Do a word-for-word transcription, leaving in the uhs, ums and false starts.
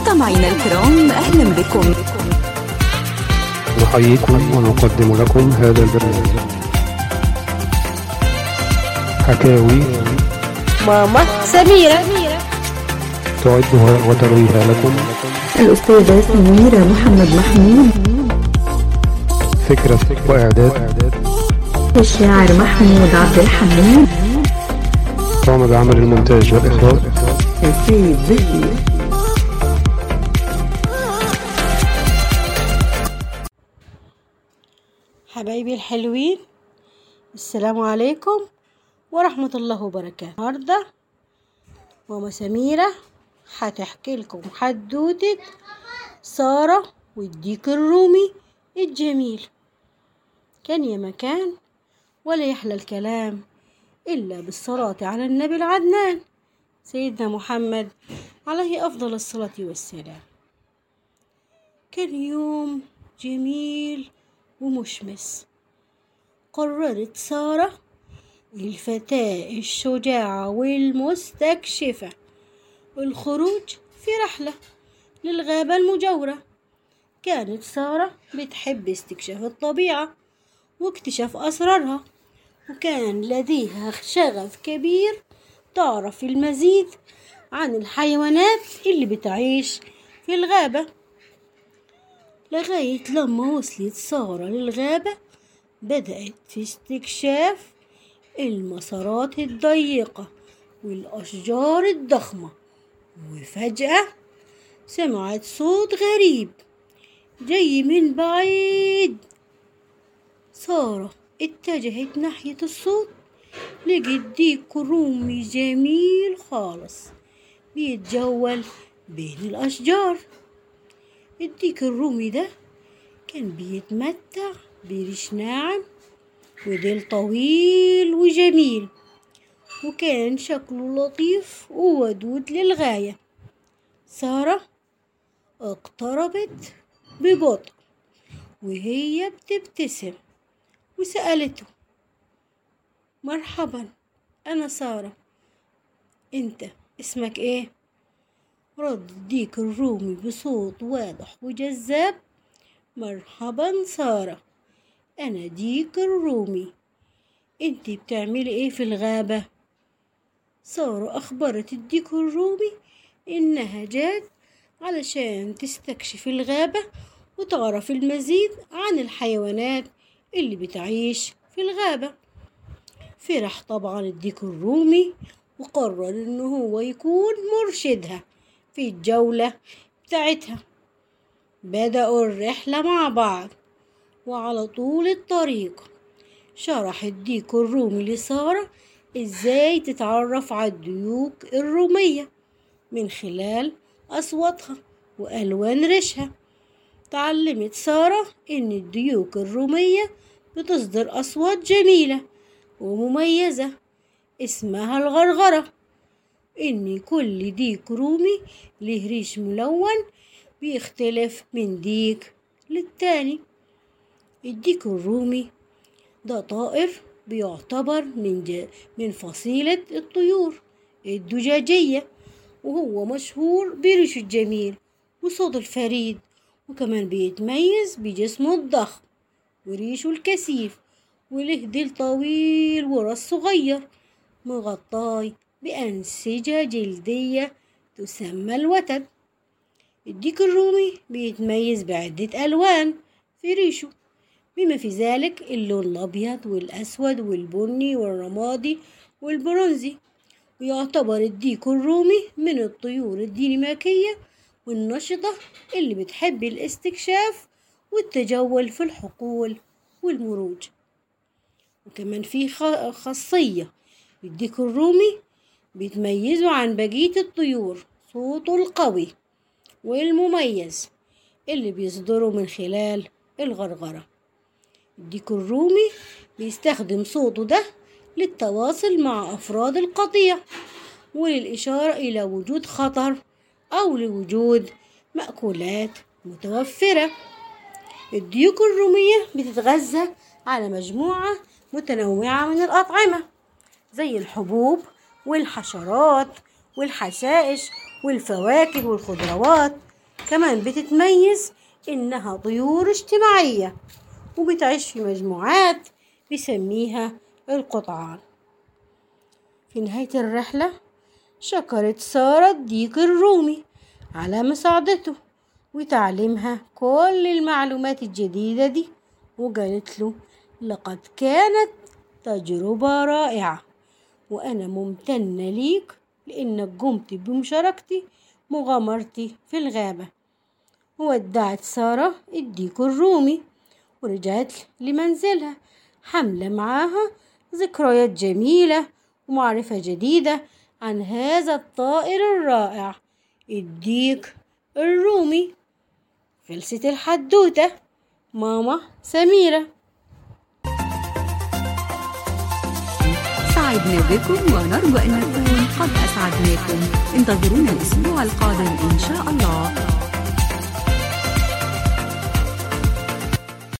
مستمعينا الكرام، أهلا بكم. نحييكم ونقدم لكم هذا البرنامج حكاوي ماما سميرة، تعدها وترويها لكم الأستاذة سميرة محمد محمود. فكرة وإعداد الشاعر محمود عبد الحميد. قام بعمل المونتاج والإخراج سيد زكي. حبايبي الحلوين، السلام عليكم ورحمة الله وبركاته. النهاردة ماما سميرة هتحكي لكم حدوتة سارة والديك الرومي الجميل. كان يا مكان ولا يحلى الكلام إلا بالصلاة على النبي العدنان سيدنا محمد عليه أفضل الصلاة والسلام. كان يوم جميل ومشمس. قررت سارة الفتاة الشجاعة والمستكشفة الخروج في رحلة للغابة المجاورة. كانت سارة بتحب استكشاف الطبيعة واكتشاف أسرارها، وكان لديها شغف كبير تعرف المزيد عن الحيوانات اللي بتعيش في الغابة. لغاية لما وصلت سارة للغابة بدأت في استكشاف المسارات الضيقة والأشجار الضخمة، وفجأة سمعت صوت غريب جاي من بعيد. سارة اتجهت ناحية الصوت، لقت ديك رومي جميل خالص بيتجول بين الأشجار. الديك الرومي ده كان بيتمتع بريش ناعم وديل طويل وجميل، وكان شكله لطيف وودود للغاية. سارة اقتربت ببطء وهي بتبتسم وسألته: مرحبا، أنا سارة، أنت اسمك إيه؟ رد الديك الرومي بصوت واضح وجذاب: مرحبا سارة، أنا ديك الرومي، أنت بتعملي إيه في الغابة؟ سارة أخبرت الديك الرومي إنها جات علشان تستكشف الغابة وتعرف المزيد عن الحيوانات اللي بتعيش في الغابة. فرح طبعا الديك الرومي وقرر إنه هو يكون مرشدها في الجولة بتاعتها. بدأوا الرحلة مع بعض، وعلى طول الطريق شرح الديك الرومي لسارة إزاي تتعرف على الديوك الرومية من خلال أصواتها وألوان ريشها. تعلمت سارة إن الديوك الرومية بتصدر أصوات جميلة ومميزة اسمها الغرغرة. إن كل ديك رومي له ريش ملون بيختلف من ديك للتاني. الديك الرومي ده طائر بيعتبر من ج... من فصيلة الطيور الدجاجية، وهو مشهور بريشه الجميل وصوته الفريد، وكمان بيتميز بجسمه الضخم وريشه الكثيف، وله ديل طويل وراس صغير مغطاي بأنسجة جلدية تسمى الوتد. الديك الرومي بيتميز بعدة ألوان في ريشه، بما في ذلك اللون الأبيض والأسود والبني والرمادي والبرونزي. ويعتبر الديك الرومي من الطيور الديناميكية والنشطة اللي بتحب الاستكشاف والتجول في الحقول والمروج. وكمان في خاصية الديك الرومي بيتميزوا عن بقية الطيور صوته القوي والمميز اللي بيصدره من خلال الغرغرة. الديك الرومي بيستخدم صوته ده للتواصل مع أفراد القطيع وللإشارة إلى وجود خطر أو لوجود مأكولات متوفرة. الديوك الرومية بتتغذى على مجموعة متنوعة من الأطعمة زي الحبوب والحشرات والحشائش والفواكه والخضروات كمان بتتميز إنها طيور اجتماعية وبتعيش في مجموعات بيسميها القطعان. في نهاية الرحلة شكرت سارة الديك الرومي على مساعدته وتعليمها كل المعلومات الجديدة دي، وقالت له لقد كانت تجربة رائعة وأنا ممتنة ليك لأنك قمت بمشاركتي مغامرتي في الغابة. ودعت سارة الديك الرومي ورجعت لمنزلها حاملة معاها ذكريات جميلة ومعرفة جديدة عن هذا الطائر الرائع الديك الرومي. خلصت الحدوتة ماما سميرة. سعدنا بكم ونرجو أن نكون قد أسعدناكم. انتظرونا الأسبوع القادم إن شاء الله.